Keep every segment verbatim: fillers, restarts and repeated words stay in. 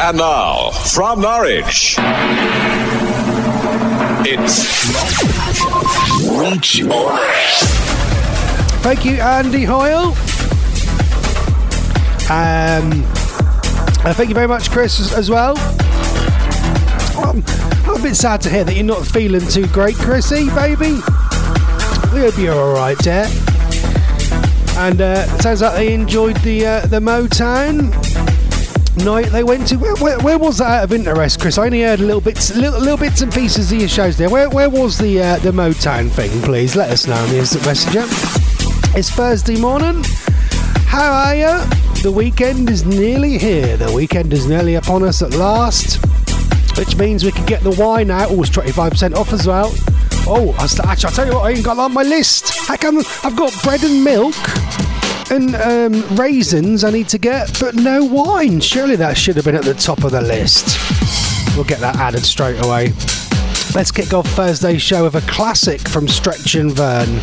And now, from Norwich, it's Reach Orange. Thank you, Andy Hoyle. Um, uh, thank you very much, Chris, as, as well. Um, I'm a bit sad to hear that you're not feeling too great, Chrissy, baby. We hope you're all right there. And uh, it sounds like they enjoyed the uh, the Motown night they went to. Where, where, where was that out of interest, Chris? I only heard little bits, little, little bits and pieces of your shows there. Where where was the uh, the Motown thing? Please let us know in the instant messenger. It's Thursday morning. How are you? The weekend is nearly here. The weekend is nearly upon us at last, which means we can get the wine out. Oh, it's twenty-five percent off as well. Oh, actually, I'll tell you what, I ain't got that on my list. How come I've got bread and milk and um, raisins I need to get, but no wine? Surely that should have been at the top of the list. We'll get that added straight away. Let's kick off Thursday's show with a classic from Stretch and Vern.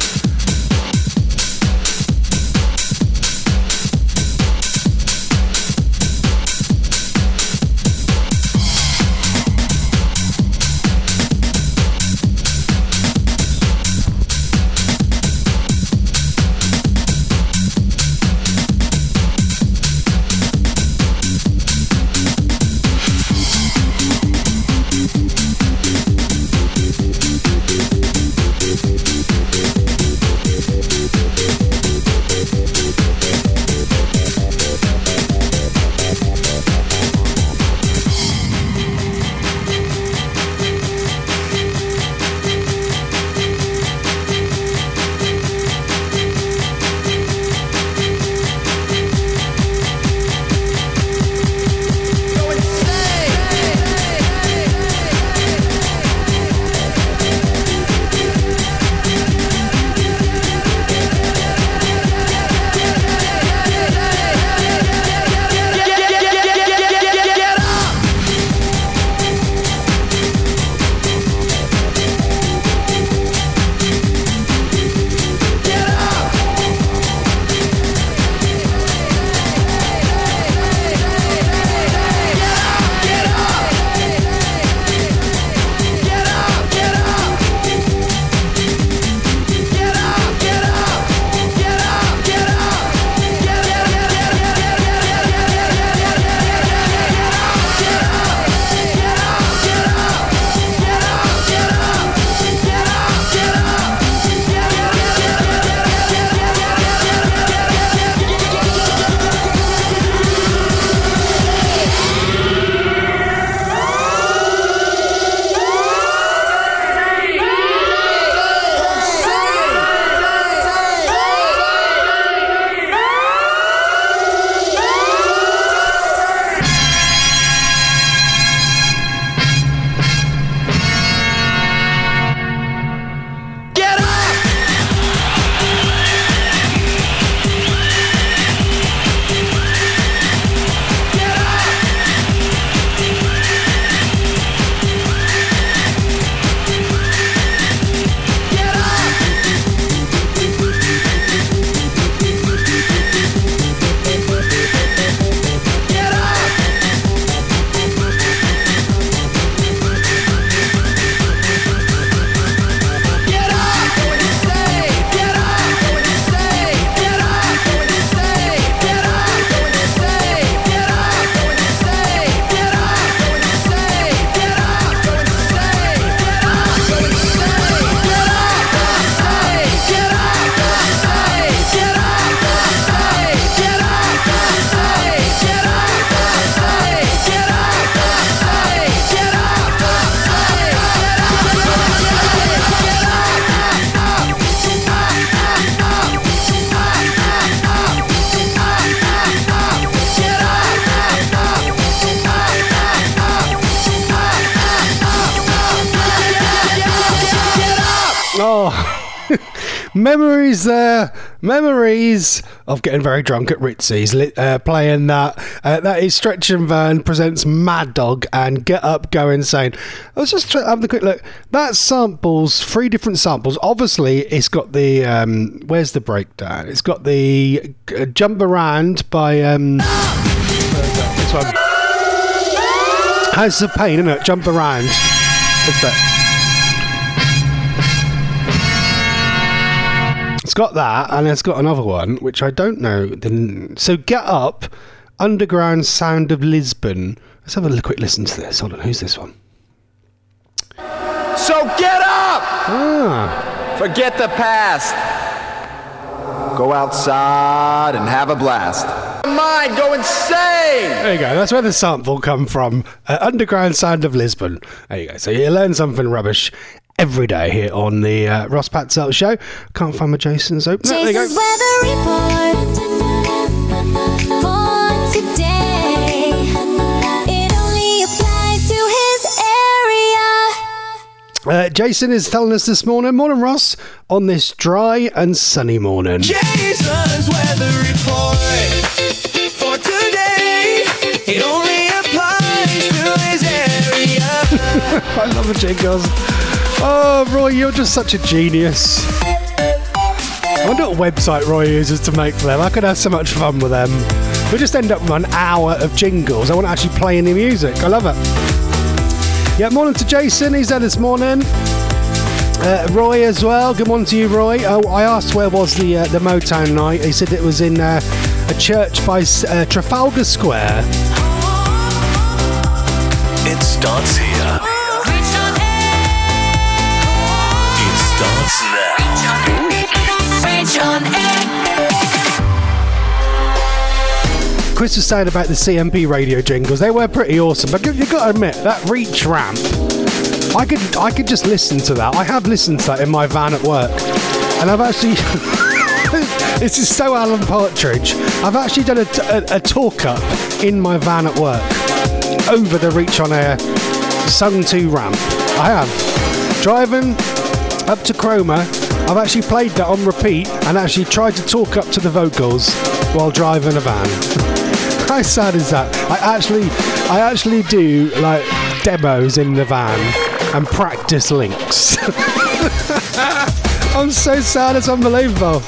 Memories there, memories of getting very drunk at Ritzy's, uh, playing that. Uh, that is Stretch and Vern presents Mad Dog and Get Up, Go Insane. I was just trying to have a quick look. That samples, three different samples. Obviously, it's got the, um, where's the breakdown? It's got the uh, Jump Around by, um, this one. How's the pain, isn't it? Jump around. It's better. It's got that, and it's got another one, which I don't know. So Get Up, Underground Sound of Lisbon. Let's have a quick listen to this. Hold on, who's this one? So get up! Ah. Forget the past. Go outside and have a blast. Mind, go insane! There you go, that's where the sample come from. Uh, Underground Sound of Lisbon. There you go. So you learn something rubbish every day here on the uh, Ross Patzelt Show. Can't find my Jason's opener. There you go. Jason's weather report for today. It only applies to his area. Uh, Jason is telling us this morning, morning Ross, on this dry and sunny morning. Jason's weather report for today. It only applies to his area. I love the jingles. Oh, Roy, you're just such a genius. I wonder what website Roy uses to make them. I could have so much fun with them. We'll just end up with an hour of jingles. I want to actually play any music. I love it. Yeah, morning to Jason. He's there this morning. Uh, Roy as well. Good morning to you, Roy. Oh, I asked where was the uh, the Motown night. He said it was in uh, a church by uh, Trafalgar Square. It starts here. It starts now. Reach on air. Chris was saying about the C M P radio jingles. They were pretty awesome, but you've got to admit that reach ramp. I could I could just listen to that. I have listened to that in my van at work, and I've actually. This is so Alan Partridge. I've actually done a, a, a talk up in my van at work over the Reach on Air sung to ramp. I have driving up to Cromer. I've actually played that on repeat and actually tried to talk up to the vocals while driving a van. How sad is that? I actually, I actually do like demos in the van and practice links. I'm so sad, it's unbelievable.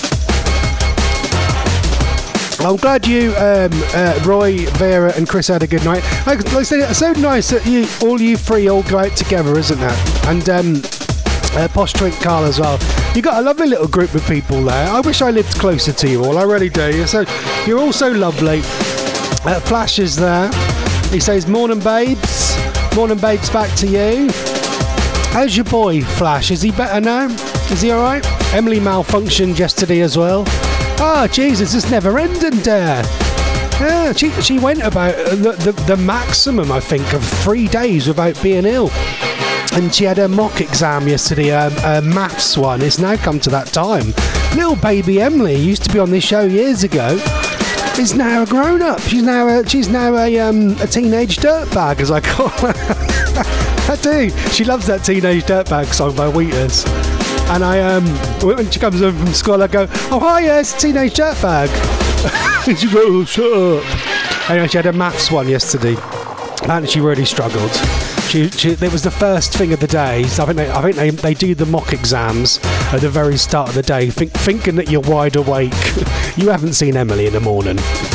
I'm glad you, um, uh, Roy, Vera, and Chris had a good night. Like I said, it's so nice that you, all you three, all go out together, isn't it? And um, uh, Posh Twink Carl as well. You got a lovely little group of people there. I wish I lived closer to you all. I really do. You're so, you're all so lovely. Uh, Flash is there. He says, "Morning, babes. Morning, babes. Back to you. How's your boy, Flash? Is he better now? Is he all right? Emily malfunctioned yesterday as well." Oh, Jesus, it's never ending there. Yeah, she, she went about the, the, the maximum, I think, of three days without being ill. And she had a mock exam yesterday, a, a maths one. It's now come to that time. Little baby Emily used to be on this show years ago. Is now a grown-up. She's now a, she's now a, um, a teenage dirtbag, as I call her. I do. She loves that Teenage Dirtbag song by Wheatus. And I, um, when she comes home from school, I go, "Oh, hi, yeah, it's a Teenage Dirtbag." And she goes, "Oh, shut up." Anyway, she had a maths one yesterday, and she really struggled. She, she, it was the first thing of the day. So I think, they, I think they, they do the mock exams at the very start of the day, think, thinking that you're wide awake. You haven't seen Emily in the morning.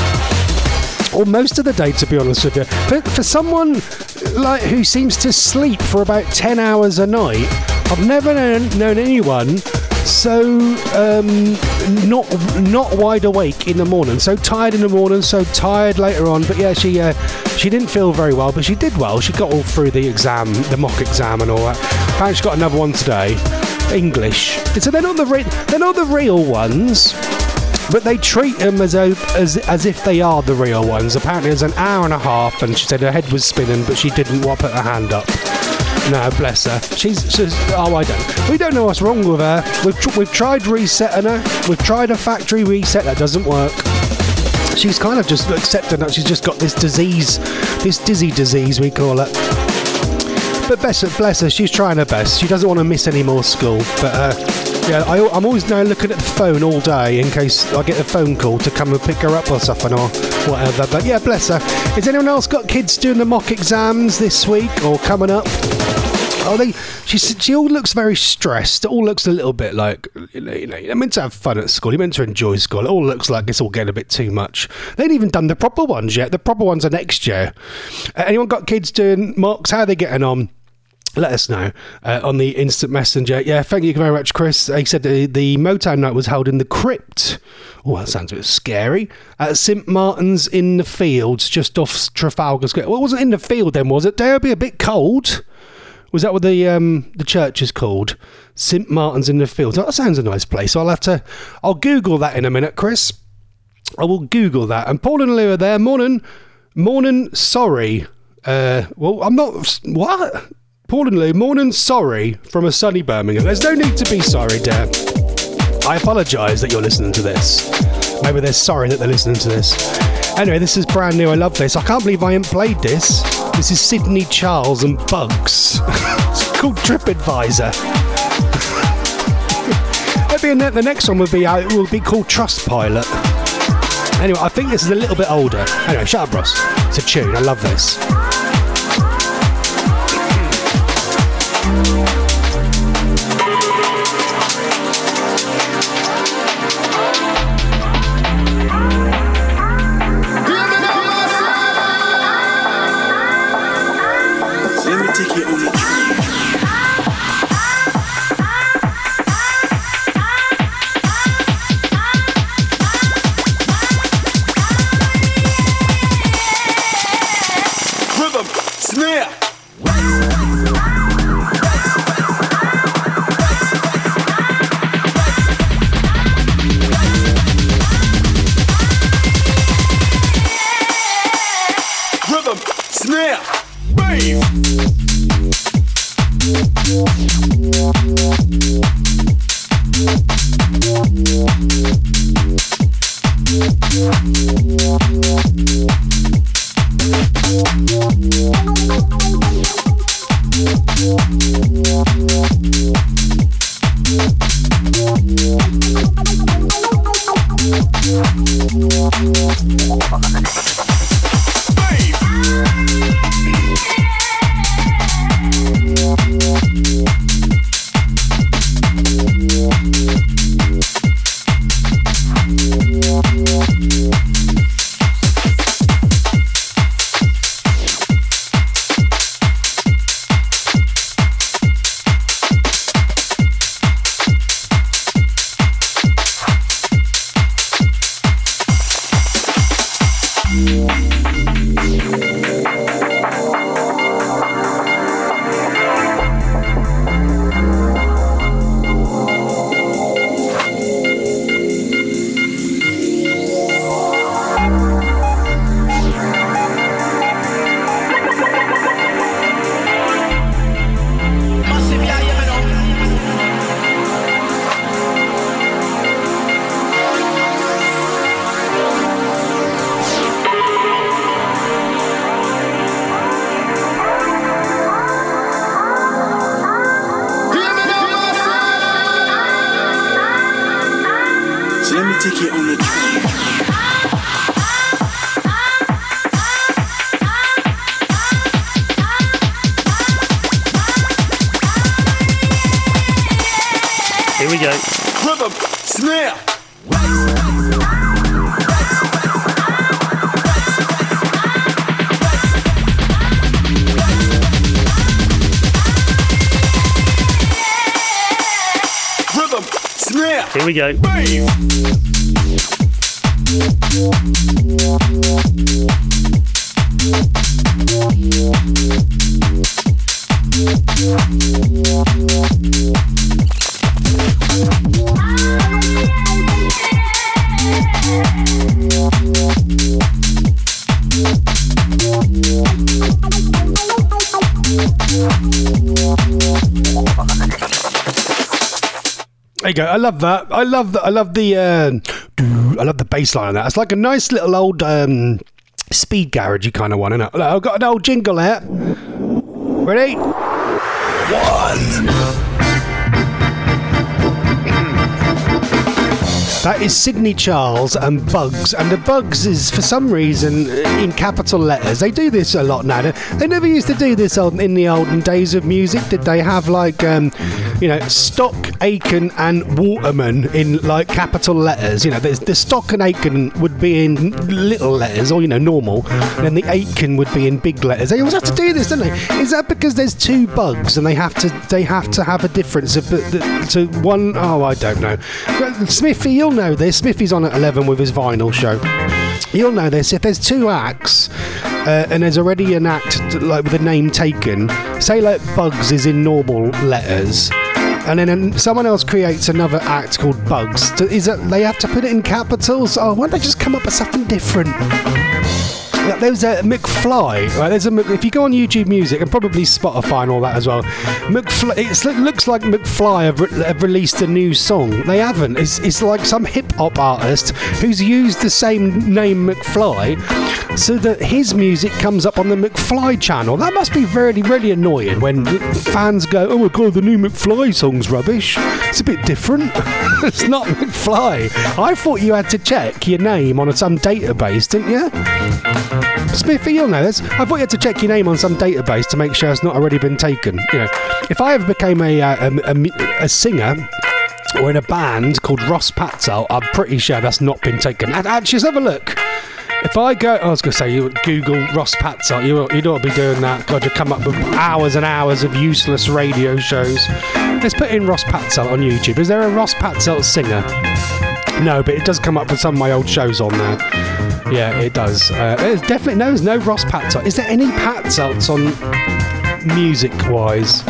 Or most of the day, to be honest with you. For, for someone like who seems to sleep for about ten hours a night, I've never known, known anyone so um, not not wide awake in the morning, so tired in the morning, so tired later on. But yeah, she uh, she didn't feel very well, but she did well. She got all through the exam, the mock exam, and all that. Apparently, she got another one today, English. So they're not the re- they're not the real ones, but they treat them as a, as as if they are the real ones. Apparently, it was an hour and a half, and she said her head was spinning, but she didn't want to put her hand up. No, bless her. She's, she's oh, I don't. We don't know what's wrong with her. We've tr- we've tried resetting her. We've tried a factory reset. That doesn't work. She's kind of just accepting that she's just got this disease, this dizzy disease we call it. But bless her, bless her. She's trying her best. She doesn't want to miss any more school. But uh, yeah, I, I'm always now looking at the phone all day in case I get a phone call to come and pick her up or something or whatever. But yeah, bless her. Has anyone else got kids doing the mock exams this week or coming up? Oh, they. She she all looks very stressed. It all looks a little bit like you know, you know. You're meant to have fun at school. You're meant to enjoy school. It all looks like it's all getting a bit too much. They ain't even done the proper ones yet. The proper ones are next year. Uh, anyone got kids doing mocks? How are they getting on? Let us know uh, on the instant messenger. Yeah, thank you very much, Chris. He said the, the Motown night was held in the crypt. Oh, that sounds a bit scary. At Saint Martin's in the Fields, just off Trafalgar Square. Well, it wasn't in the field then, was it? Dare be a bit cold. Was that what the um, the church is called? Saint Martin's in the Fields. Oh, that sounds a nice place. I'll have to. I'll Google that in a minute, Chris. I will Google that. And Paul and Lou are there. Morning, morning. Sorry. Uh, well, I'm not. What? Paul and Lou, morning sorry from a sunny Birmingham. There's no need to be sorry, dear. I apologise that you're listening to this. Maybe they're sorry that they're listening to this. Anyway, this is brand new. I love this. I can't believe I haven't played this. This is Sydney Charles and Bugs. It's called TripAdvisor. Maybe the next one will be uh, will be called Trustpilot. Anyway, I think this is a little bit older. Anyway, shut up, Ross. It's a tune. I love this. Here we go. There you go. I love that. I love that. I love the. Uh, I love the bass line on that. It's like a nice little old um, speed garagey kind of one, isn't it? Look, I've got an old jingle here. Ready? One. That is Sydney Charles and Bugs, and the Bugs is for some reason in capital letters. They do this a lot now. They never used to do this in the olden days of music, did they? Have like um, you know, Stock, Aiken and Waterman in like capital letters. You know, there's the Stock and Aiken would be in little letters, or you know, normal, and then the Aiken would be in big letters. They always have to do this, don't they? Is that because there's two Bugs and they have to they have to have a difference of the, the, to one? Oh, I don't know. Smithy, you'll know this. Smithy's on at eleven with his vinyl show. You'll know this. If there's two acts uh, and there's already an act like with a name taken, say like Bugs is in normal letters, and then an, someone else creates another act called Bugs, to, is it they have to put it in capitals? Oh, why don't they just come up with something different? There's a McFly, right? There's a if you go on YouTube Music and probably Spotify and all that as well. McFly, it's, it looks like McFly have, re- have released a new song. They haven't. It's, it's like some hip hop artist who's used the same name McFly, so that his music comes up on the McFly channel. That must be really, really annoying when fans go, "Oh my god, the new McFly song's rubbish. It's a bit different." It's not McFly. I thought you had to check your name on some database, didn't you? Smithy, you'll know this. I thought you had to check your name on some database to make sure it's not already been taken. You know, if I ever became a a, a, a singer or in a band called Ross Patzel, I'm pretty sure that's not been taken. And actually, let's have a look. If I go, I was going to say, you Google Ross Patzel, you you don't be doing that. God, you come up with hours and hours of useless radio shows. Let's put in Ross Patzel on YouTube. Is there a Ross Patzel singer? No, but it does come up with some of my old shows on there. Yeah, it does. Uh, there's definitely no, there's no Ross Patzel. Is there any Patzels on music-wise?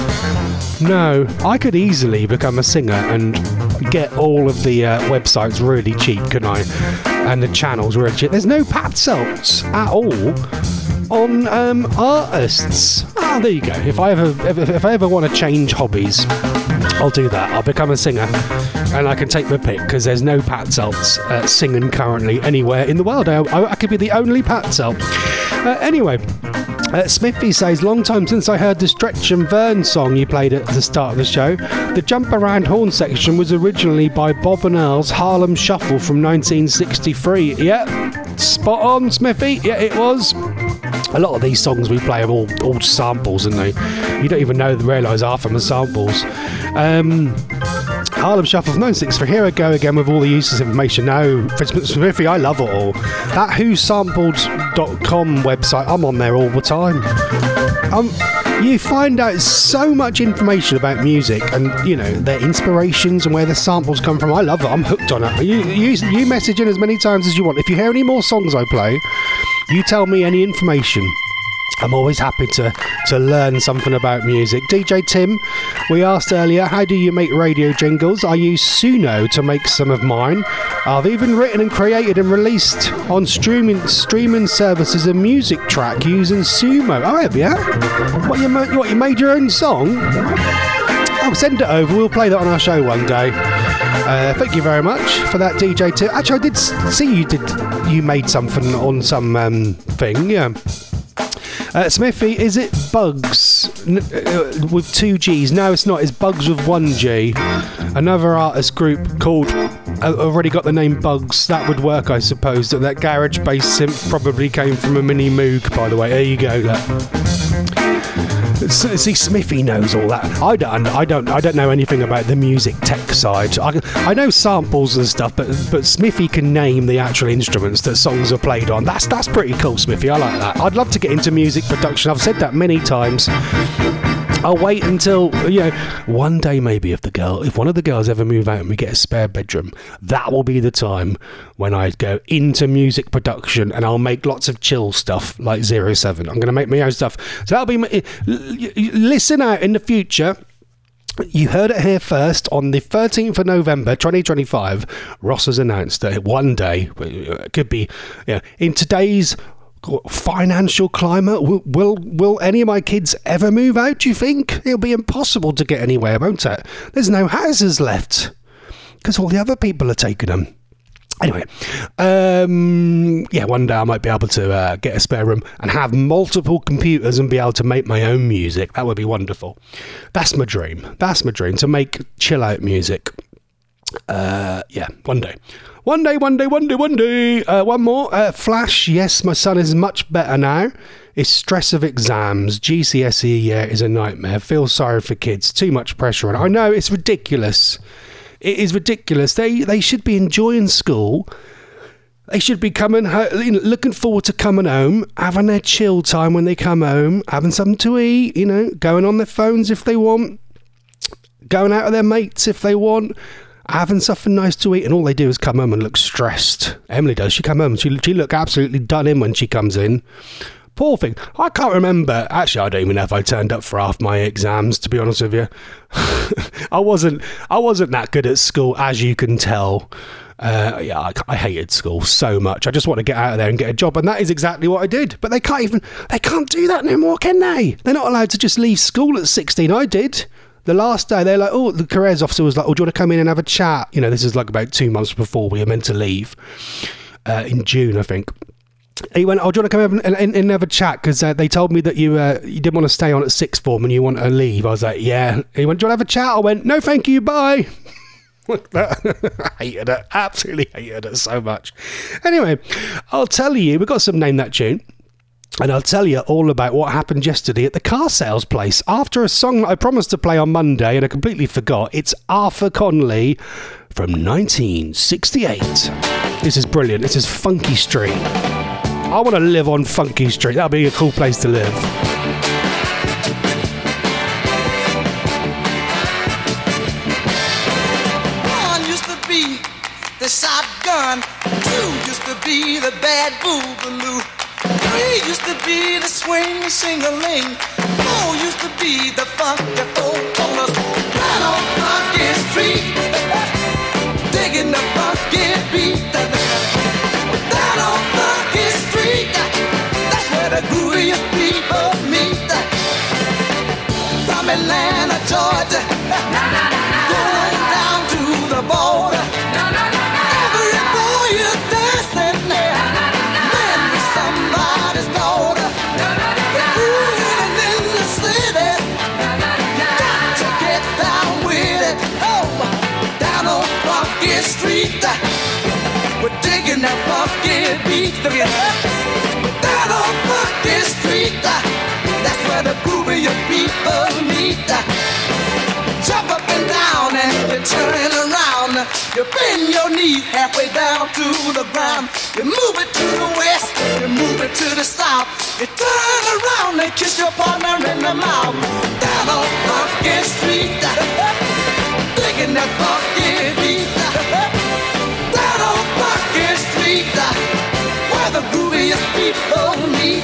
No. I could easily become a singer and get all of the uh, websites really cheap, couldn't I? And the channels really cheap. There's no Patzels at all on um, artists. Ah, there you go. If I ever, if, if I ever want to change hobbies, I'll do that. I'll become a singer, and I can take my pick because there's no Patzels uh, singing currently anywhere in the world. I, I, I could be the only Patzel. Uh, anyway, uh, Smithy says, long time since I heard the Stretch and Vern song you played at the start of the show. The jump around horn section was originally by Bob and Earl's Harlem Shuffle from nineteen sixty-three. Yeah, spot on, Smithy. Yeah, it was. A lot of these songs we play are all, all samples, and they you don't even know realise half of them are samples. Um, Harlem Shuffle from nineteen sixty-three. Here I go again with all the useless information. No, for instance, Smithy, I love it all. That who sampled dot com website, I'm on there all the time. Um, you find out so much information about music and, you know, their inspirations and where the samples come from. I love it. I'm hooked on it. You, you, you message in as many times as you want. If you hear any more songs I play, you tell me any information. I'm always happy to, to learn something about music. D J Tim, we asked earlier, how do you make radio jingles? I use Suno to make some of mine. I've even written and created and released on streaming streaming services a music track using Sumo. Oh, have you? What, you, what, you made your own song? I'll send it over. We'll play that on our show one day. Uh, thank you very much for that, D J Tim. Actually, I did see you did. You made something on some um, thing, yeah. Uh, Smithy, is it Bugs n- uh, with two G's? No, it's not. It's Bugs with one G. Another artist group called, uh, already got the name Bugs. That would work, I suppose. That, that garage-based synth probably came from a Mini Moog, by the way. There you go. That. See, Smithy knows all that. I don't. I don't. I don't know anything about the music tech side. I, I know samples and stuff, but but Smithy can name the actual instruments that songs are played on. That's that's pretty cool, Smithy. I like that. I'd love to get into music production. I've said that many times. I'll wait until, you know, one day maybe if the girl, if one of the girls ever move out and we get a spare bedroom, that will be the time when I go into music production and I'll make lots of chill stuff like zero seven. I'm going to make my own stuff. So that'll be my, listen out in the future. You heard it here first. On the thirteenth of November twenty twenty-five, Ross has announced that one day, it could be, you know, in today's financial climate, will, will will any of my kids ever move out, do you think? It'll be impossible to get anywhere, won't it? There's no houses left because all the other people are taking them. Anyway, um, yeah, one day I might be able to uh, get a spare room and have multiple computers and be able to make my own music. That would be wonderful. That's my dream. That's my dream, to make chill out music. Uh, yeah, one day. One day, one day, one day, one day. Uh, one more. Uh, Flash, yes, my son is much better now. It's stress of exams. G C S E, yeah, is a nightmare. Feel sorry for kids. Too much pressure on. I know, it's ridiculous. It is ridiculous. They they should be enjoying school. They should be coming, ho- looking forward to coming home, having their chill time when they come home, having something to eat, you know, going on their phones if they want, going out with their mates if they want, having something nice to eat, and all they do is come home and look stressed. Emily does. She come home and she, she look absolutely done in when she comes in. Poor thing. I can't remember. Actually, I don't even know if I turned up for half my exams, to be honest with you. I wasn't I wasn't that good at school, as you can tell. Uh, yeah, I, I hated school so much. I just want to get out of there and get a job, and that is exactly what I did. But they can't even, they can't do that no more, can they? They're not allowed to just leave school at sixteen. I did. The last day, they're like, oh, the careers officer was like, oh, do you want to come in and have a chat? You know, this is like about two months before we were meant to leave, uh, in June, I think. He went, oh, do you want to come in and, and, and have a chat? Because uh, they told me that you uh, you didn't want to stay on at sixth form and you want to leave. I was like, yeah. He went, do you want to have a chat? I went, no, thank you, bye. Like that. I hated it. Absolutely hated it so much. Anyway, I'll tell you, we've got some Name That Tune. And I'll tell you all about what happened yesterday at the car sales place. After a song that I promised to play on Monday and I completely forgot, it's Arthur Conley from nineteen sixty-eight. This is brilliant. This is Funky Street. I want to live on Funky Street. That'd be a cool place to live. One used to be the shotgun. Two used to be the bad boogaloo. Three used to be the swing sing-a-ling. Four used to be the funky four corners. Right on Funky Street, digging the funky beat. Down on Funky Street, that's where the grooviest people meet. From Atlanta, Georgia, going down to the border. Every boy is dancing there. Man with somebody's daughter. They're grooving in the city. Got to get down with it. Oh, down on Funky Street, we're digging that funky beat. Look at that. Down on Funky Street, that's where the grooviest people meet. Jump up and down and you turn around. You bend your knee halfway down to the ground. You move it to the west, you move it to the south. You turn around and kiss your partner in the mouth. Down on Funky Street, digging that funky beat. Down on Funky Street, where the grooviest people meet.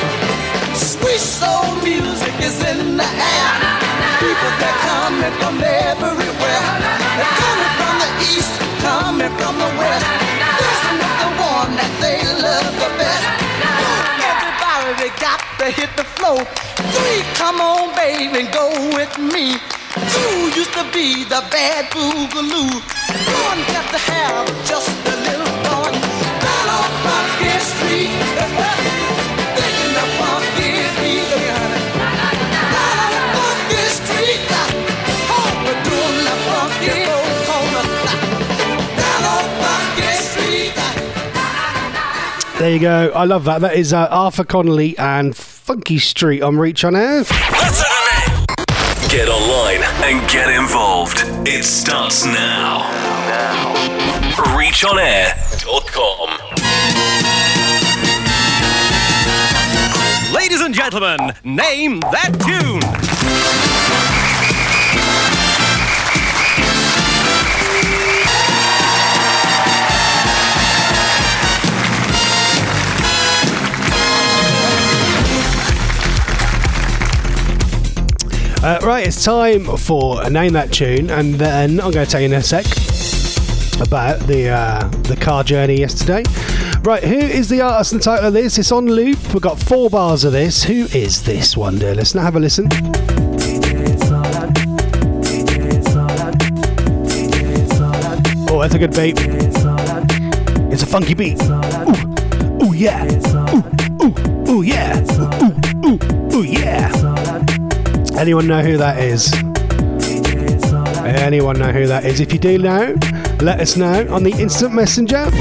Sweet soul music is in the air. People that coming from everywhere. They're coming from the east, coming from the west. Listen to the one that they love the best. Everybody, they got to hit the floor. Three, come on, baby, go with me. Two used to be the bad boogaloo. One got to have just a little fun. Down on Funky Street, digging the funky beat. Down on Funky Street, oh, we're doing the funky old corner. Down on Funky Street. There you go. I love that. That is uh, Arthur Conley and Funky Street on Reach On Air. Get online and get involved. It starts now. Now. reach on air dot com. Ladies and gentlemen, name that tune. Uh, right, it's time for Name That Tune, and then I'm going to tell you in a sec about the uh, the car journey yesterday. Right, who is the artist and title of this? It's on loop. We've got four bars of this. Who is this one, dear listener? Have a listen. Oh, that's a good beat. It's a funky beat. Ooh, ooh yeah. Ooh, ooh, ooh yeah. Ooh, ooh, ooh, ooh yeah. Anyone know who that is? Anyone know who that is? If you do know, let us know on the instant messenger.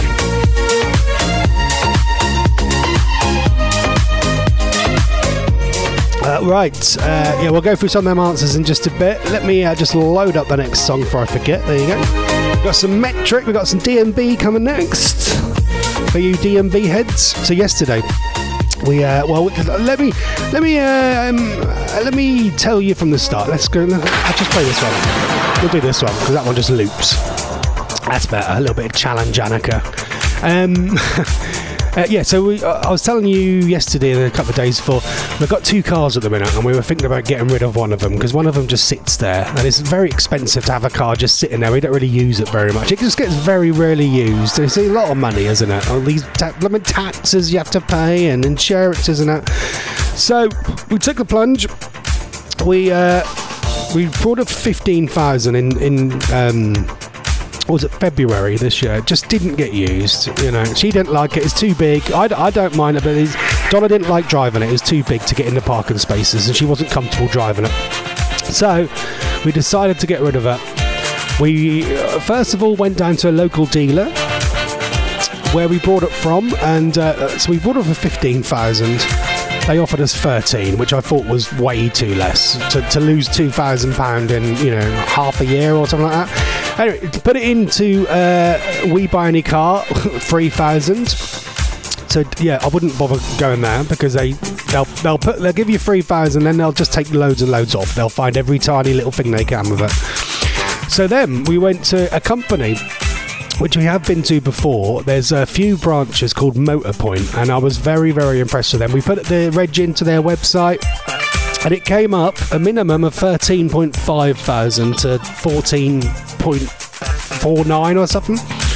Uh, right, uh, yeah, we'll go through some of them answers in just a bit. Let me uh, just load up the next song before I forget. There you go. We've got some Metric, we've got some D M B coming next for you D M B heads. So yesterday, we uh, well, let me let me uh, um, let me tell you from the start. Let's go. I'll just play this one. We'll do this one because that one just loops. That's better. A little bit of challenge, Annika. Um, Uh, yeah, so we, uh, I was telling you yesterday and a couple of days before, we've got two cars at the minute and we were thinking about getting rid of one of them because one of them just sits there and it's very expensive to have a car just sitting there. We don't really use it very much. It just gets very rarely used. It's a lot of money, isn't it? All these ta- limit taxes you have to pay and insurances and that. So we took the plunge. We uh, we brought up fifteen thousand in in. Um, was it February this year? It just didn't get used, you know. She didn't like it. It's too big. I, I don't mind it, but it's, Donna didn't like driving it. It was too big to get in the parking spaces and she wasn't comfortable driving it. So we decided to get rid of it. We uh, first of all went down to a local dealer where we brought it from, and uh, so we brought it for fifteen thousand. They offered us thirteen, which I thought was way too less to, to lose two thousand pounds in, you know, half a year or something like that. Anyway, to put it into uh, We Buy Any Car, three thousand. So yeah, I wouldn't bother going there because they they'll they'll put they'll give you three thousand, then they'll just take loads and loads off. They'll find every tiny little thing they can with it. So then we went to a company which we have been to before. There's a few branches called Motorpoint, and I was very, very impressed with them. We put the reg into their website, and it came up a minimum of thirteen point five thousand to fourteen point four nine or something.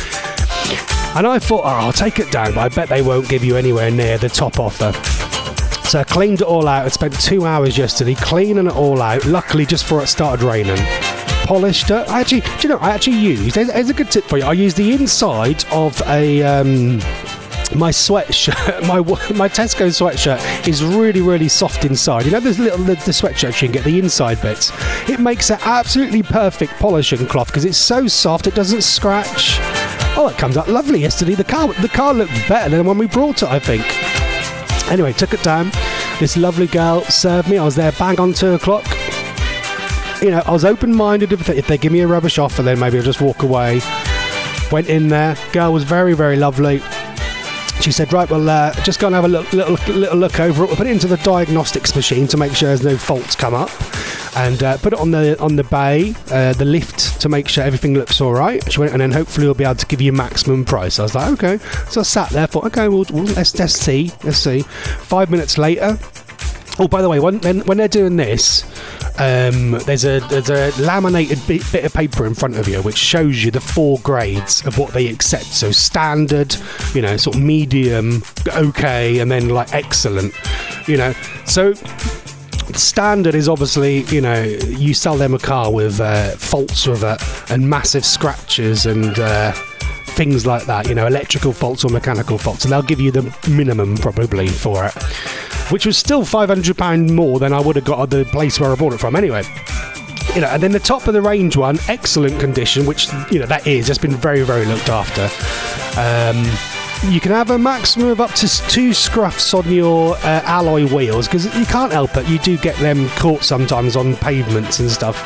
And I thought, oh, I'll take it down, but I bet they won't give you anywhere near the top offer. So I cleaned it all out. I spent two hours yesterday cleaning it all out. Luckily, just before it started raining. Polished it. I actually, do you know, I actually used, there's, there's a good tip for you. I used the inside of a, um, my sweatshirt, my my Tesco sweatshirt is really, really soft inside. You know, there's little, the, the sweatshirt you can get, the inside bits. It makes an absolutely perfect polishing cloth because it's so soft, it doesn't scratch. Oh, it comes out lovely yesterday. The car, the car looked better than when we brought it, I think. Anyway, took it down. This lovely girl served me. I was there bang on two o'clock. You know, I was open-minded. If they, if they give me a rubbish offer, then maybe I'll just walk away. Went in there. Girl was very, very lovely. She said, right, well, uh, just go and have a little, little, little look over it. We'll put it into the diagnostics machine to make sure there's no faults come up. And uh, put it on the on the bay, uh, the lift, to make sure everything looks all right. She went, and then hopefully we'll be able to give you maximum price. I was like, okay. So I sat there, thought, okay, well, well let's, let's see, let's see. Five minutes later, oh, by the way, when when they're doing this, um, there's a there's a laminated bit, bit of paper in front of you which shows you the four grades of what they accept. So standard, you know, sort of medium, okay, and then like excellent, you know. So standard is obviously, you know, you sell them a car with uh, faults with it and massive scratches and uh, things like that, you know, electrical faults or mechanical faults, and they'll give you the minimum probably for it, which was still five hundred pounds more than I would have got at the place where I bought it from anyway. You know, and then the top of the range one, excellent condition, which, you know, that is, it's been very, very looked after. Um, you can have a maximum of up to two scruffs on your uh, alloy wheels, because you can't help it, you do get them caught sometimes on pavements and stuff.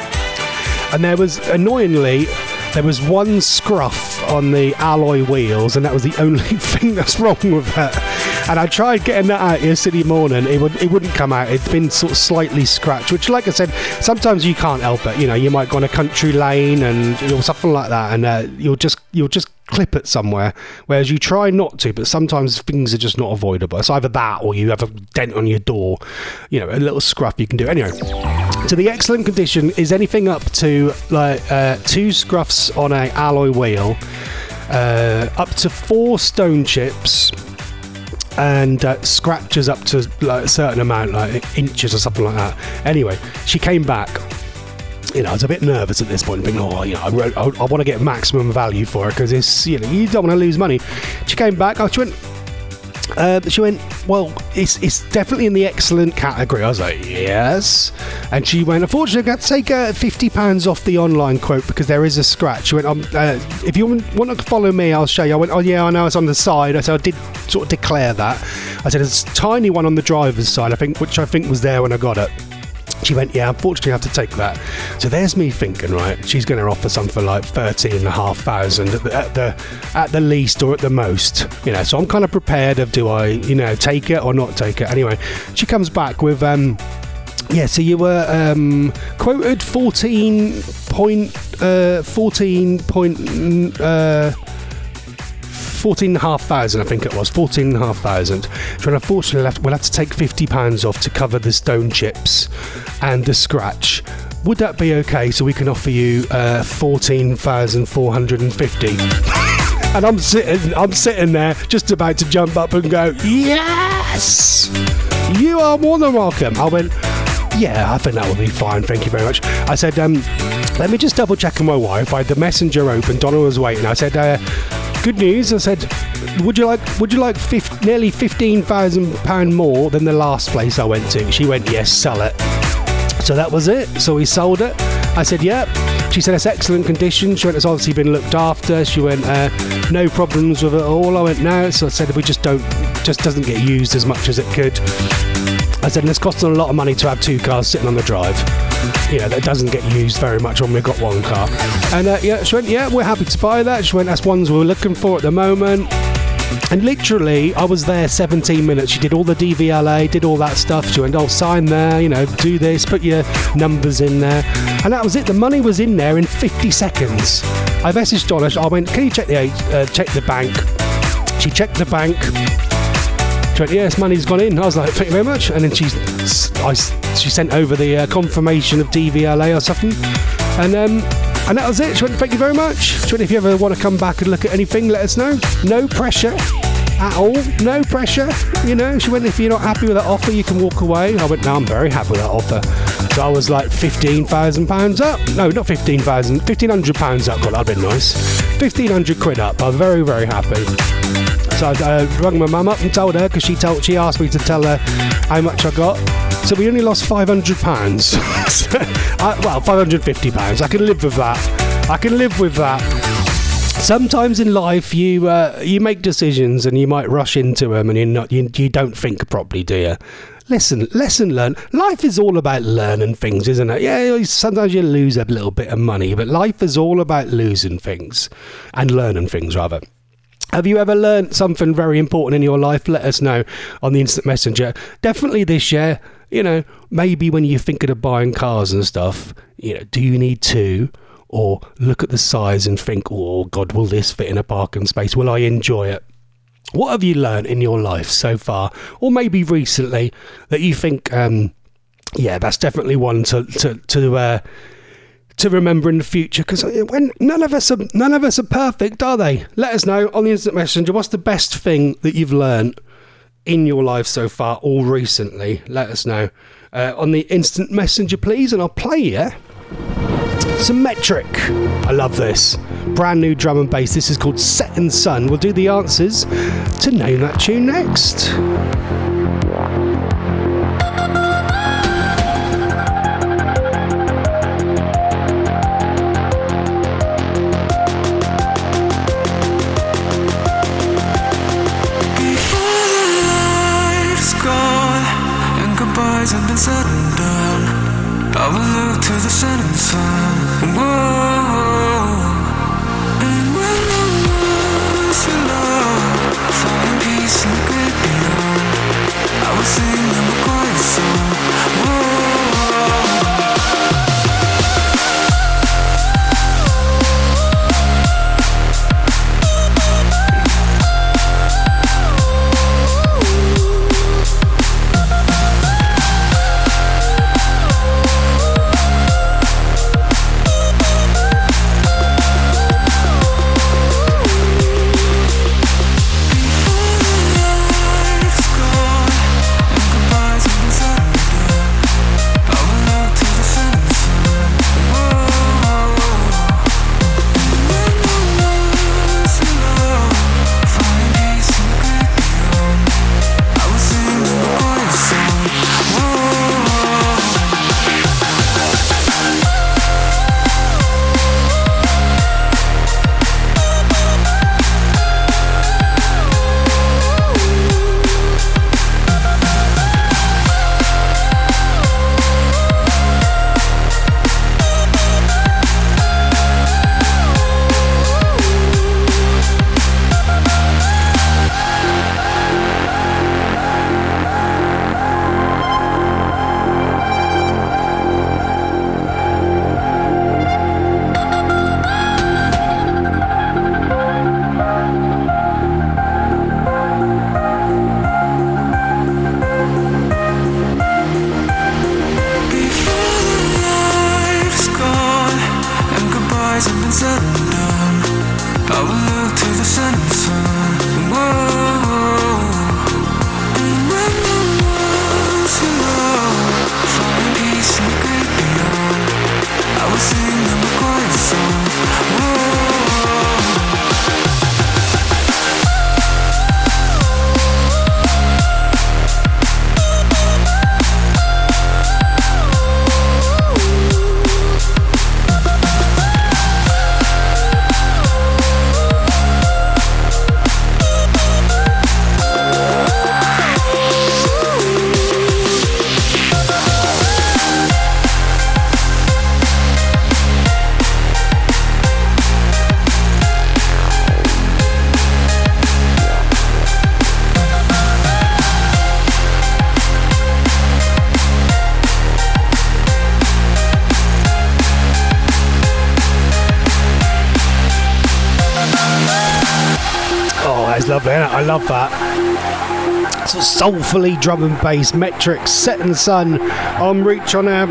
And there was, annoyingly, there was one scruff on the alloy wheels, and that was the only thing that's wrong with it. And I tried getting that out yesterday morning. It would it wouldn't come out. It'd been sort of slightly scratched, which, like I said, sometimes you can't help it. You know, you might go on a country lane and or something like that, and uh, you'll just you'll just clip it somewhere. Whereas you try not to, but sometimes things are just not avoidable. It's either that or you have a dent on your door. You know, a little scruff you can do anyway. So the excellent condition is anything up to like uh, two scruffs on a alloy wheel, uh, up to four stone chips, and uh, scratches up to like a certain amount, like inches or something like that. Anyway, she came back. You know, I was a bit nervous at this point, thinking, oh, you know, I, wrote, I, I want to get maximum value for it because it's, you know, you don't want to lose money. She came back. Oh, she went, Uh, she went, well, it's it's definitely in the excellent category. I was like, yes. And she went, unfortunately, I've got to take uh, fifty pounds off the online quote because there is a scratch. She went, um, uh, if you want, want to follow me, I'll show you. I went, oh, yeah, I know it's on the side. I said, I did sort of declare that. I said, there's a tiny one on the driver's side, I think, which I think was there when I got it. She went, yeah, unfortunately I have to take that. So there's me thinking, right, she's going to offer something for like thirteen and a half thousand at the, at the at the least or at the most, you know. So I'm kind of prepared of, do I, you know, take it or not take it? Anyway, she comes back with, um, yeah, so you were um, quoted fourteen point, uh, fourteen point, uh, fourteen and a half thousand, I think it was, fourteen and a half thousand. So unfortunately, we'll have, we'll have to take fifty pounds off to cover the stone chips and the scratch. Would that be okay? So we can offer you uh, fourteen thousand four hundred fifty. And I'm sitting, I'm sitting there, just about to jump up and go, yes, you are more than welcome. I went, yeah, I think that will be fine. Thank you very much. I said, um, let me just double check on my wife. I had the messenger open. Donna was waiting. I said, uh, good news. I said, would you like would you like fifty, nearly fifteen thousand pounds more than the last place I went to? She went, yes, sell it. So that was it. So we sold it. I said, yep. She said it's excellent condition. She went, it's obviously been looked after. She went, uh, no problems with it all. I went, no. So I said, we just don't, just doesn't get used as much as it could. I said, and it's costing a lot of money to have two cars sitting on the drive. You know, that doesn't get used very much when we've got one car. And uh, yeah, she went, yeah, we're happy to buy that. She went, that's ones we're looking for at the moment. And literally, I was there seventeen minutes. She did all the D V L A, did all that stuff. She went, oh, sign there, you know, do this, put your numbers in there. And that was it. The money was in there in fifty seconds. I messaged Donna. I went, can you check the uh, check the bank? She checked the bank. She went, yes, money's gone in. I was like, thank you very much. And then she, I, she sent over the uh, confirmation of D V L A or something. And um, and that was it. She went, thank you very much. She went, if you ever want to come back and look at anything, let us know. No pressure at all. No pressure. You know, she went, if you're not happy with that offer, you can walk away. I went, no, I'm very happy with that offer. So I was like fifteen thousand pounds up. No, not fifteen thousand, fifteen hundred pounds up. God, that'd been nice. fifteen hundred quid up. I was very, very happy. So I uh, rang my mum up and told her, because she told she asked me to tell her how much I got. So we only lost five hundred pounds. I, well, five hundred fifty pounds. I can live with that. I can live with that. Sometimes in life, you uh, you make decisions and you might rush into them, and you're not you, you don't think properly, do you? Listen, lesson learned. Life is all about learning things, isn't it? Yeah, sometimes you lose a little bit of money, but life is all about losing things and learning things, rather. Have you ever learned something very important in your life? Let us know on the Instant Messenger. Definitely this year, you know, maybe when you're thinking of buying cars and stuff, you know, do you need two? Or look at the size and think, oh, God, will this fit in a parking space? Will I enjoy it? What have you learned in your life so far? Or maybe recently that you think, um, yeah, that's definitely one to, to, to, uh, to remember in the future, because when none of us are none of us are perfect, are they? Let us know on the Instant Messenger. What's the best thing that you've learned in your life so far or recently? Let us know uh, on the Instant Messenger, please, and I'll play you some Metric. I love this brand new drum and bass. This is called Setting Sun. We'll do the answers to Name That Tune next. Have been said and done. I will look to the setting sun. Whoa. And when I lose your love, find peace in the great beyond. that's lovely, isn't it? I love that. So soulfully drum and bass, Metrics, Setting Sun on Reach on Air.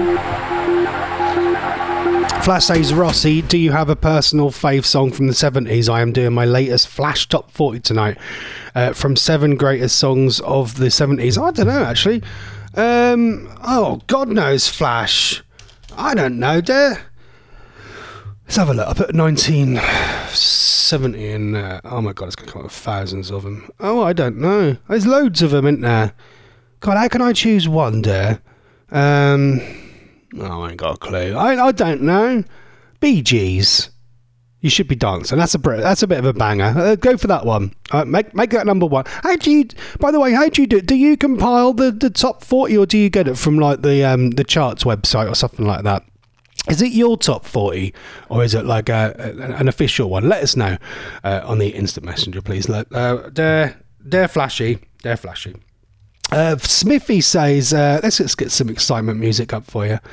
Flash says, Rossi, do you have a personal fave song from the seventies? I am doing my latest Flash Top forty tonight uh, from seven greatest songs of the seventies. I don't know, actually. Um, oh, God knows, Flash. I don't know, dear. Let's have a look. I put nineteen seventy in there. Oh my God, it's going to come up with thousands of them. Oh, I don't know. There's loads of them, isn't there? God, how can I choose one, dear? Um, oh, I ain't got a clue. I I don't know. Bee Gees. You should be dancing. That's a that's a bit of a banger. Uh, go for that one. Uh, make make that number one. How do you? By the way, how do you do it? Do you compile the, the top forty, or do you get it from like the um the charts website or something like that? Is it your top forty, or is it like a, a, an official one? Let us know uh, on the instant messenger, please. Let, uh, dare, dare Flashy, dare Flashy. Uh, Smithy says, uh, let's, let's get some excitement music up for you.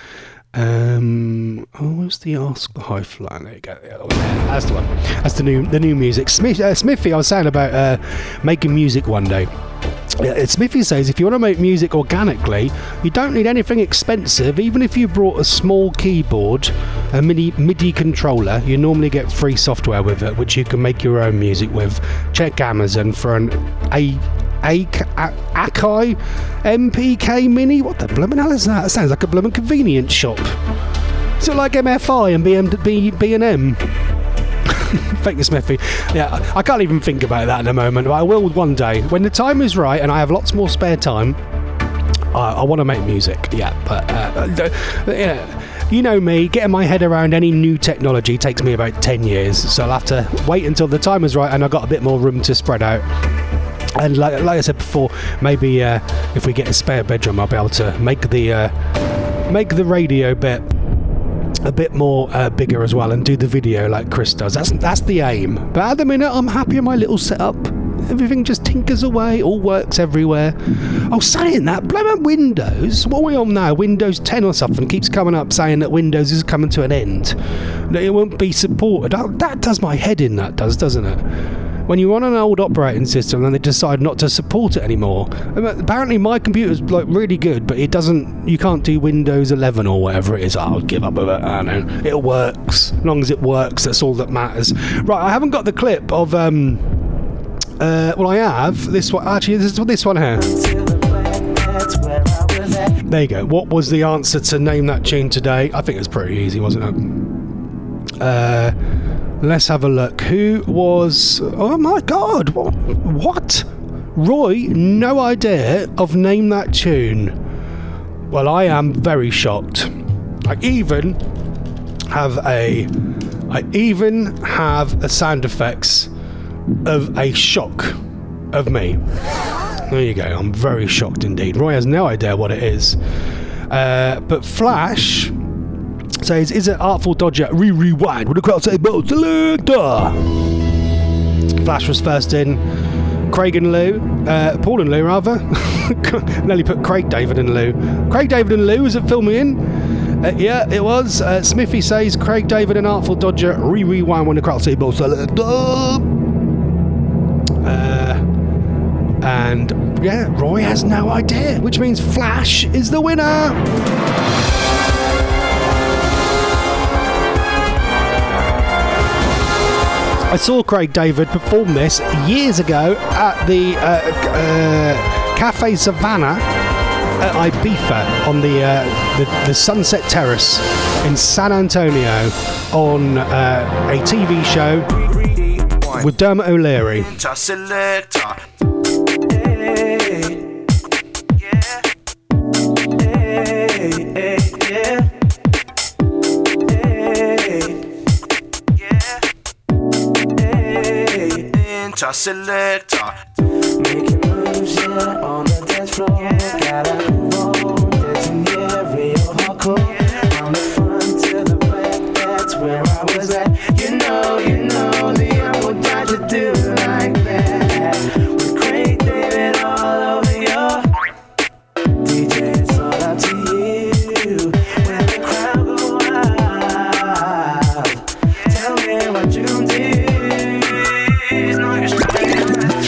Um, oh, where's the Ask the High Fly? There you go. That's the one. That's the new the new music. Smith, uh, Smithy, I was saying about uh, making music one day. Uh, Smithy says if you want to make music organically, you don't need anything expensive. Even if you brought a small keyboard, a mini MIDI controller, you normally get free software with it, which you can make your own music with. Check Amazon for an A. A- A- Akai M P K Mini. What the blooming hell is that? That sounds like a blooming convenience shop. Is it like M F I and B M B B and M? Thank you, Smithy. Yeah, I can't even think about that at the moment, but I will one day when the time is right and I have lots more spare time. I, I want to make music. Yeah, but uh, yeah. You know me, getting my head around any new technology takes me about ten years, so I'll have to wait until the time is right and I've got a bit more room to spread out. And like, like I said before, maybe uh, if we get a spare bedroom, I'll be able to make the uh, make the radio bit a bit more uh, bigger as well, and do the video like Chris does. That's that's the aim. But at the minute, I'm happy in my little setup. Everything just tinkers away, all works everywhere. Oh, saying that, blooming Windows. What are we on now? Windows ten or something keeps coming up saying that Windows is coming to an end. That it won't be supported. Oh, that does my head in. That does, doesn't it? When you're on an old operating system and they decide not to support it anymore. Apparently my computer's like really good, but it doesn't, you can't do Windows eleven or whatever it is. I'll give up with it. I don't know. It works. As long as it works, that's all that matters. Right, I haven't got the clip of, um, uh, well I have, this one, actually this is this one here. There you go. What was the answer to name that tune today? I think it was pretty easy, wasn't it? Uh... Let's have a look. Who was... Oh my God! What? Roy, no idea of Name That Tune. Well, I am very shocked. I even have a... I even have a sound effects of a shock of me. There you go. I'm very shocked indeed. Roy has no idea what it is. Uh, but Flash... says, is it Artful Dodger re-rewind with a crowd say both selector? Flash was first in. Craig and Lou, uh, Paul and Lou rather. Nearly put Craig David and Lou. Craig David and Lou, was it filming in? Uh, yeah, it was. Uh, Smithy says Craig David and Artful Dodger re-rewind when the crowd say both selector. Uh, and yeah, Roy has no idea, which means Flash is the winner. I saw Craig David perform this years ago at the uh, uh, Cafe Savannah at Ibiza on the, uh, the the Sunset Terrace in San Antonio on uh, a T V show with Dermot O'Leary. Selector, making moves, yeah, on the dance floor. Gotta move on, dancing, yeah, real hardcore. From the front to the back, that's where I was at. You know, you know, the I would try to do like that. With Craig David all over your D J, it's all up to you. When the crowd go wild, tell me what you do.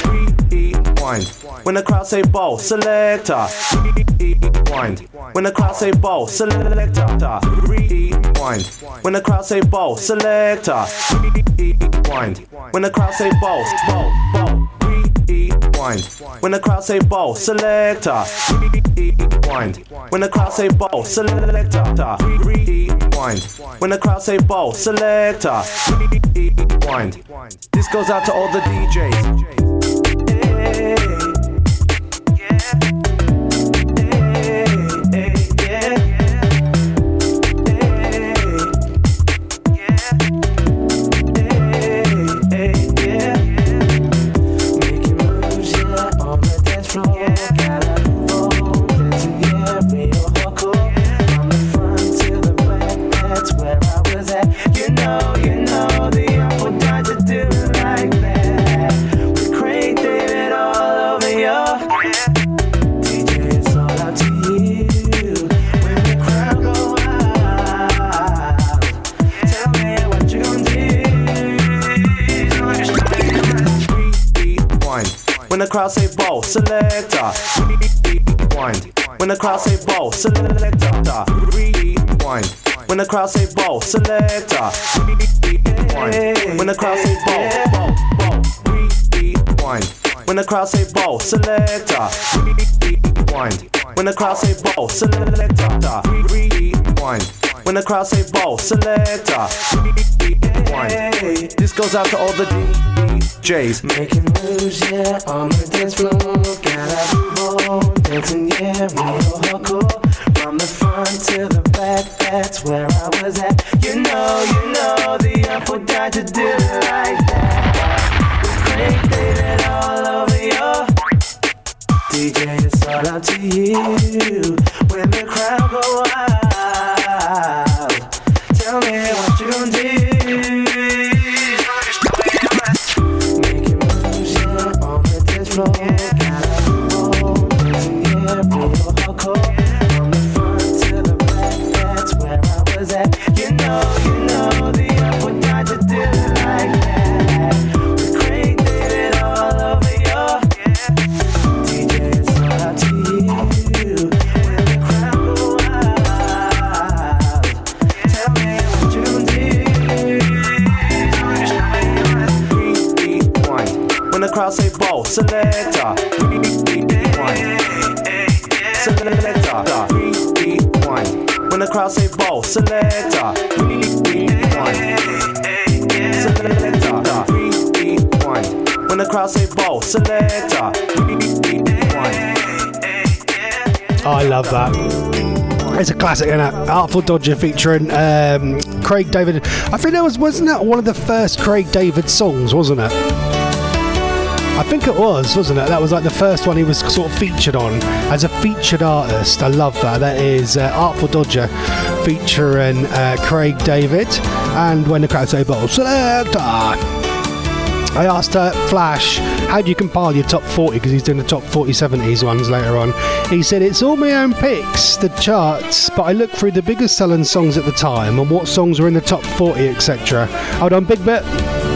rewind. When the crowd say ball, selector, rewind. When the crowd say ball, selector, rewind. When the crowd say ball, selector, rewind. When the crowd say ball, ball, ball, rewind. When the crowd say ball, selector, rewind. When the crowd say ball, selector, rewind. When the crowd say ball, selector, rewind. This goes out to all the D Js. Hey, yeah, hey, hey, yeah, hey, hey, yeah. Making moves, yeah, on the dance floor. Gotta move on, dancing, yeah, real hardcore. From the front to the back, that's where I was at. You know, you know, the apple died to do it like that. With Craig David all over your D J, it's all up to you. When the crowd go wild, tell me what you gon' do. Rewind. When the crowd say ball, selector, rewind. When the crowd say ball, selector, rewind. When the crowd say ball, selector, rewind. When the crowd say ball, ball, ball, rewind. When the crowd say ball, selector, rewind. When the crowd say ball, selector, rewind. When the crowd say ball, selector, rewind. This goes out to all the D Js. Making moves, yeah, on the dance floor. Gotta move on, dancing, yeah, real hardcore. From the front to the back, that's where I was at. You know, you know, the apple died to do it like that. With Craig David all over your D J, it's all up to you. When the crowd go wild, tell me what you gon' do. Making moves, yeah, on the dance floor. Gotta move on, dancing, yeah, real hardcore. From the front to the back, that's where I was at. You know, you know, the apple died to do it like that. With Craig David all over your D J, it's all up to you. When the crowd go wild, tell me what you gon' do. Rewind. When the crowd say ball, selector, rewind. Selector, rewind. When the crowd say ball, selector, rewind. Selector, rewind. When the crowd say ball, selector, rewind. Oh, I love that. It's a classic, isn't it? Artful Dodger featuring um, Craig David. I think that was, wasn't that one of the first Craig David songs, wasn't it? I think it was, wasn't it? That was like the first one he was sort of featured on as a featured artist. I love that. That is uh, Artful Dodger featuring uh, Craig David and When the Crowd Say Ball, Selector. I asked uh, Flash, how do you compile your top forty? Because he's doing the top forty seventies ones later on. He said, it's all my own picks, the charts, but I look through the biggest selling songs at the time and what songs were in the top forty, et cetera. Hold on, Big Bit.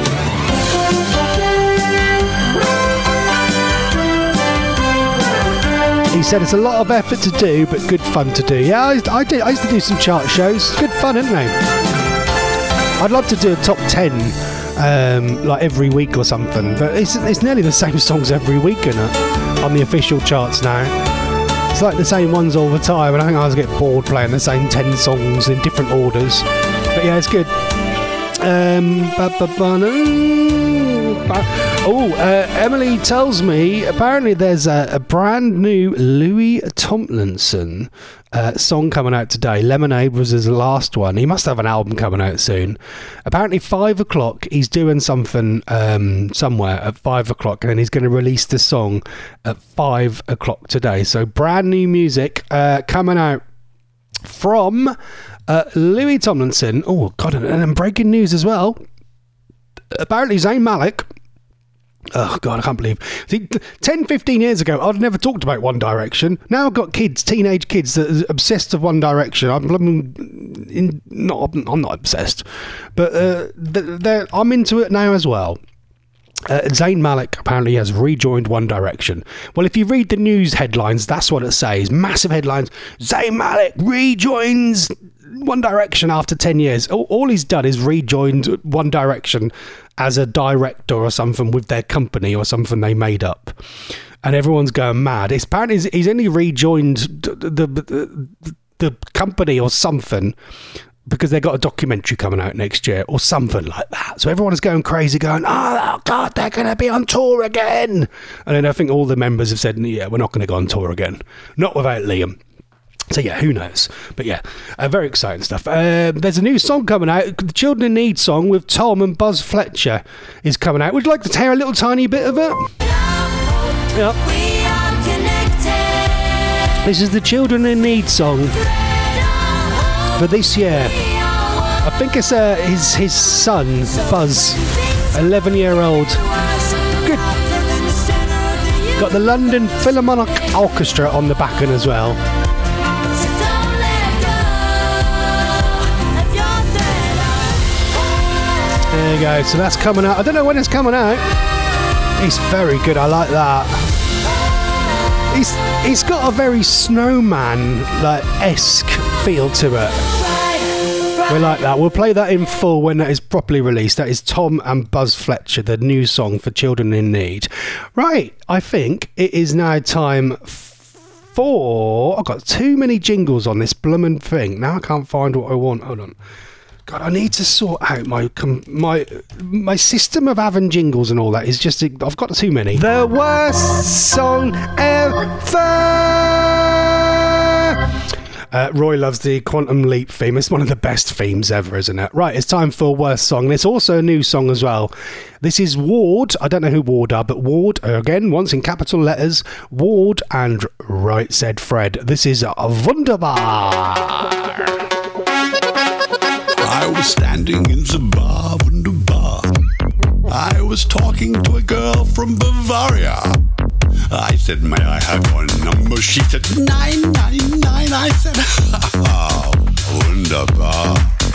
He said it's a lot of effort to do, but good fun to do. Yeah, I, I did. I used to do some chart shows. Good fun, isn't they? I'd love to do a top ten, um, like every week or something. But it's it's nearly the same songs every week, isn't it? On the official charts now, it's like the same ones all the time. And I think I was get bored playing the same ten songs in different orders. But yeah, it's good. Um, ba, ba, ba, no, ba. Oh, uh, Emily tells me apparently there's a, a brand new Louis Tomlinson uh, song coming out today. Lemonade was his last one. He must have an album coming out soon. Apparently five o'clock he's doing something um, somewhere at five o'clock and then he's going to release the song at five o'clock today. So brand new music uh, coming out from uh, Louis Tomlinson. Oh God, and, and breaking news as well. Apparently Zayn Malik, oh God, I can't believe. See, ten, fifteen years ago, I'd never talked about One Direction. Now I've got kids, teenage kids that are obsessed with One Direction. I'm, I'm, in, not, I'm not obsessed, but uh, they're, I'm into it now as well. Uh, Zayn Malik apparently has rejoined One Direction. Well, if you read the news headlines, that's what it says. Massive headlines. Zayn Malik rejoins One Direction after ten years. All, all he's done is rejoined One Direction as a director or something with their company or something they made up. And everyone's going mad. It's apparently he's, he's only rejoined the, the, the, the company or something because they got a documentary coming out next year or something like that. So everyone's going crazy going, oh, God, they're going to be on tour again. And then I think all the members have said, yeah, we're not going to go on tour again. Not without Liam. So yeah, who knows? But yeah, uh, very exciting stuff. Uh, there's a new song coming out. The Children in Need song with Tom and Buzz Fletcher is coming out. Would you like to hear a little tiny bit of it? Yep. This is the Children in Need song for this year. I think it's uh, his his son Buzz, eleven year old. Good. Got the London Philharmonic Orchestra on the back end as well. There you go. So that's coming out. I don't know when it's coming out. It's very good. I like that. He's he's got a very Snowman like esque feel to it. We like that. We'll play that in full when that is properly released. That is Tom and Buzz Fletcher, the new song for Children in Need. Right, I think it is now time for... I've got too many jingles on this bloomin' thing. Now I can't find what I want. Hold on. God, I need to sort out my my my system of having jingles and all that is just... I've got too many. The worst song ever! Uh, Roy loves the Quantum Leap theme. It's one of the best themes ever, isn't it? Right, it's time for Worst Song. There's also a new song as well. This is Ward. I don't know who Ward are, but Ward, again, once in capital letters, Ward and Right Said Fred. This is Wunderbar. I was standing in the bar, Wunderbar. I was talking to a girl from Bavaria. I said, may I have your number? She said, nine, nine, nine. I said, oh, wunderbar.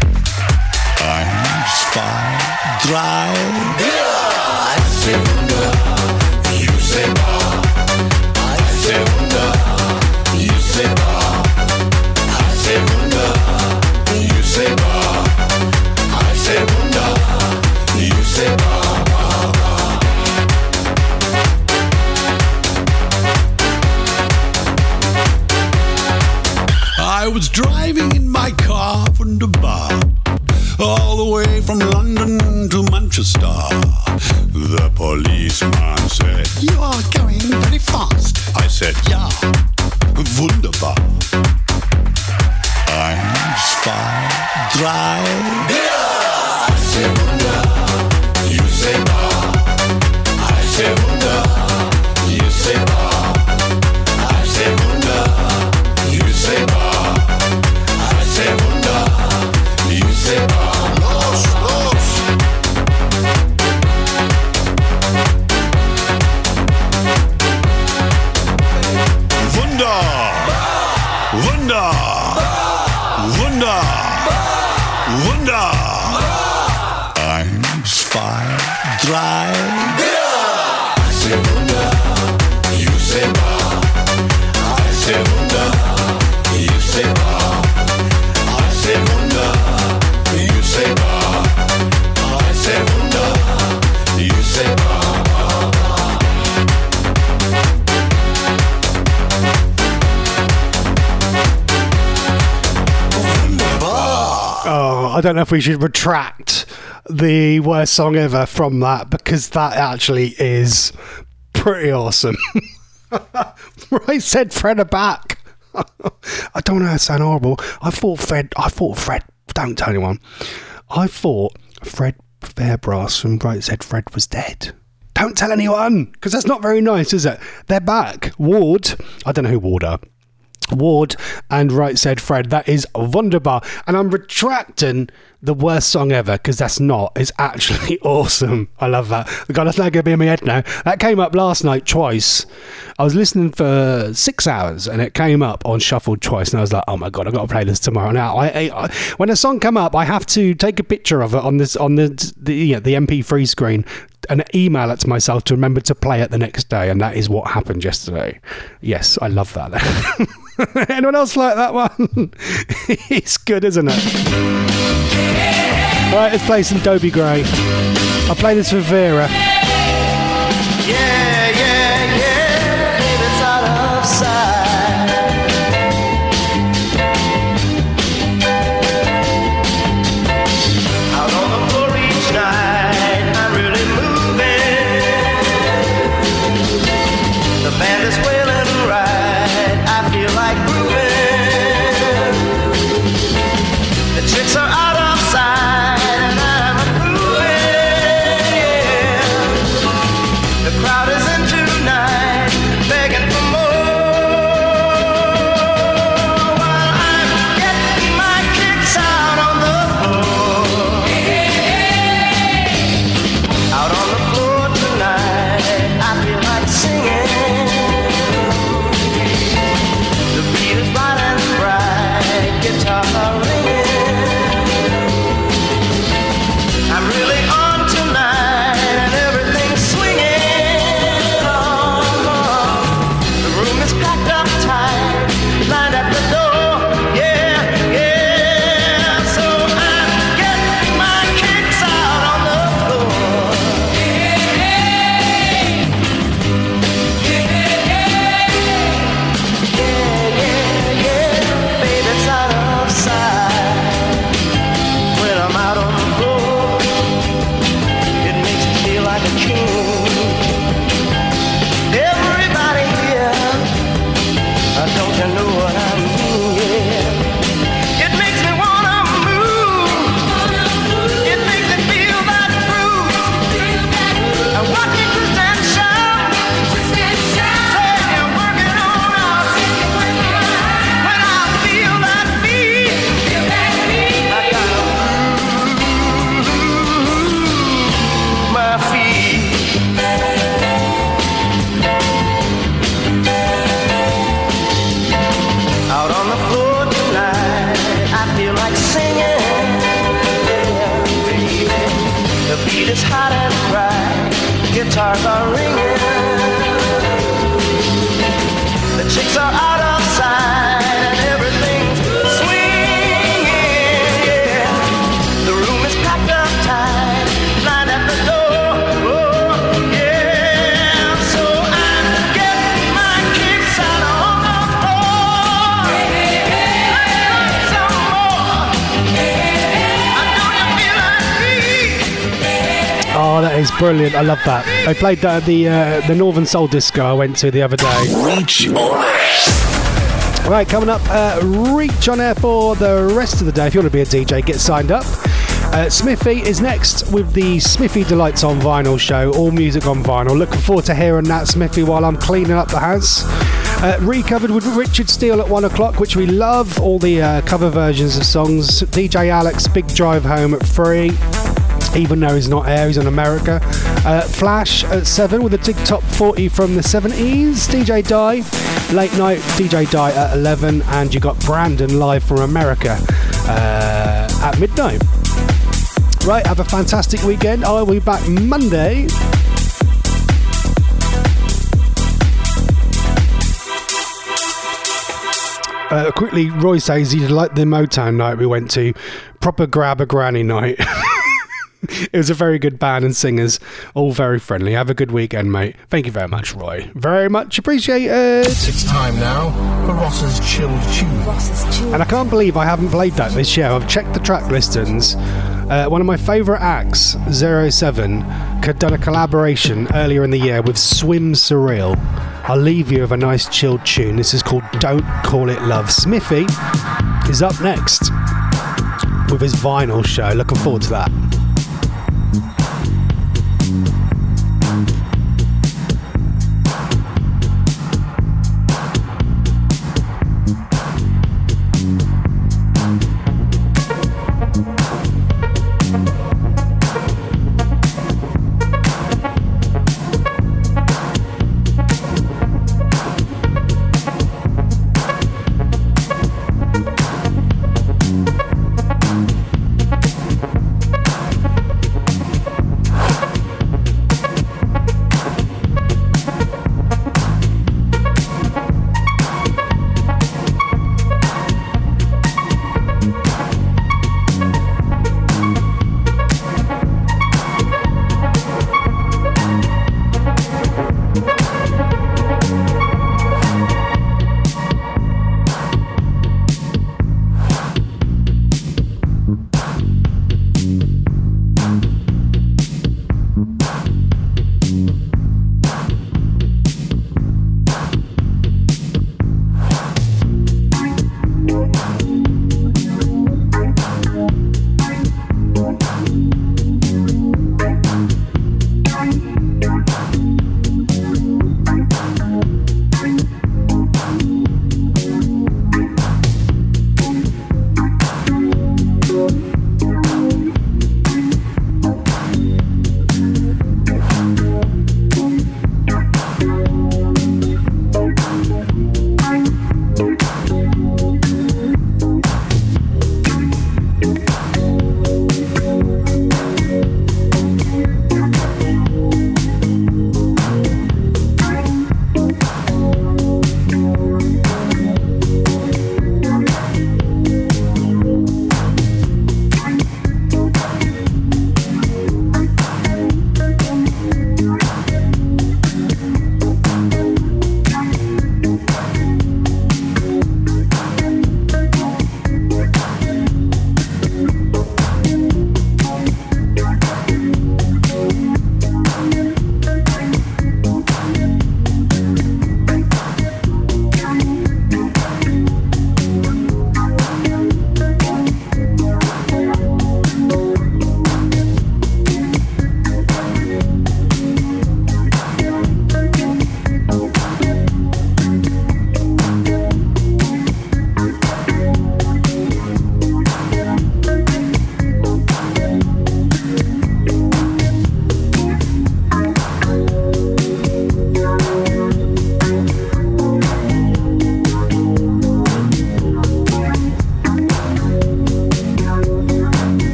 Eins, zwei, drei. Yeah! I say wunder, you say bar. I say wunder, you say bar. I say wunder, you say bar. I say wunder, you say bar, bar, bar. I was driving in my car from the bar, all the way from London to Manchester. The policeman said, you are going very fast. I said, ja, wunderbar. Eins, zwei, drei. Yeah! I say wunder, you say bar. I say wunder, you say bar. I say wunder, you say bar. I say wunder, you say bar. Los, los. Wunder, Wunder, Wunder, Wunder. Eins, zwei, drei. I say wunder, you say bar. I say wunder, you say bar. I say wunder, you say bar. I say wunder, you say bar, bar, bar. Oh, I don't know if we should retract the worst song ever from that, because that actually is pretty awesome. Right Said Fred are back. I don't know how to sound horrible. I thought Fred, I thought Fred, don't tell anyone. I thought Fred Fairbrass from Right Said Fred was dead. Don't tell anyone, because that's not very nice, is it? They're back. Ward, I don't know who Ward are. Ward and Right Said Fred. That is Wunderbar. And I'm retracting the worst song ever, because that's not. It's actually awesome. I love that. God, that's not going to be in my head now. That came up last night twice. I was listening for six hours and it came up on shuffle twice, and I was like, oh my God, I've got to play this tomorrow. Now, I, I, I, when a song come up, I have to take a picture of it on this on the the, you know, the M P three screen an email it to myself to remember to play it the next day, and that is what happened yesterday. Yes, I love that. Anyone else like that one? It's good, isn't it? All right, let's play some Dobie Gray. I'll play this for Vera. Yeah, yeah, yeah, it's out of sight. Out on the floor each night, I'm really moving. The band is wailing right, I feel like grooving. The chicks are out of sight, and I'm approving, yeah. The crowd is in tonight, begging for more. While I'm getting my kicks out on the floor. Out on the floor tonight, I feel like singing. The beat is light and bright, guitar ringing. I'm really on tonight, and everything's swinging. Oh, the room is packed up tight, lined at the door. Yeah, yeah. So I'm getting my kicks out on the floor. Yeah, yeah, yeah. Baby, it's out of sight. When I'm out on the floor, it makes me feel like a king. Everybody here, uh, don't you know what I mean? Yeah. It makes me wanna move. It makes me feel that groove. I watch me twist and shout. Say I'm working on us. When I feel that beat, I gotta move my feet. Out on the floor tonight, I feel like singing. Yeah, baby. The beat is hot and bright, guitars are ringing. The chicks are out of sight, and everything's swinging. Yeah, the room is packed up tight, lined at the door. Oh, yeah. So I'm getting my kicks out on the floor. Some more. I know you feel like me. Oh, that is brilliant. I love that. They played that at the, uh, the Northern Soul Disco I went to the other day. Reach on air. Right, coming up, uh, Reach on air for the rest of the day. If you want to be a D J, get signed up. Uh, Smithy is next with the Smithy Delights on Vinyl show, all music on vinyl. Looking forward to hearing that, Smithy, while I'm cleaning up the house. Uh, recovered with Richard Steele at one o'clock, which we love, all the uh, cover versions of songs. D J Alex, Big Drive Home at three. Even though he's not here, he's in America. Uh, Flash at seven with a dig top forty from the seventies. D J Di, late night D J Di at eleven, and you got Brandon live from America uh, at midnight. Right, have a fantastic weekend. I'll be back Monday. Uh, quickly, Roy says he liked the Motown night we went to. Proper grab a granny night. It was a very good band and singers, all very friendly. Have a good weekend, mate. Thank you very much, Roy. Very much appreciated. It's time now for Ross's Chilled Tune. And I can't believe I haven't played that this year. I've checked the track listings. Uh, one of my favourite acts, Zero Seven, had done a collaboration earlier in the year with Swim Surreal. I'll leave you with a nice chilled tune. This is called Don't Call It Love. Smithy is up next with his vinyl show. Looking forward to that.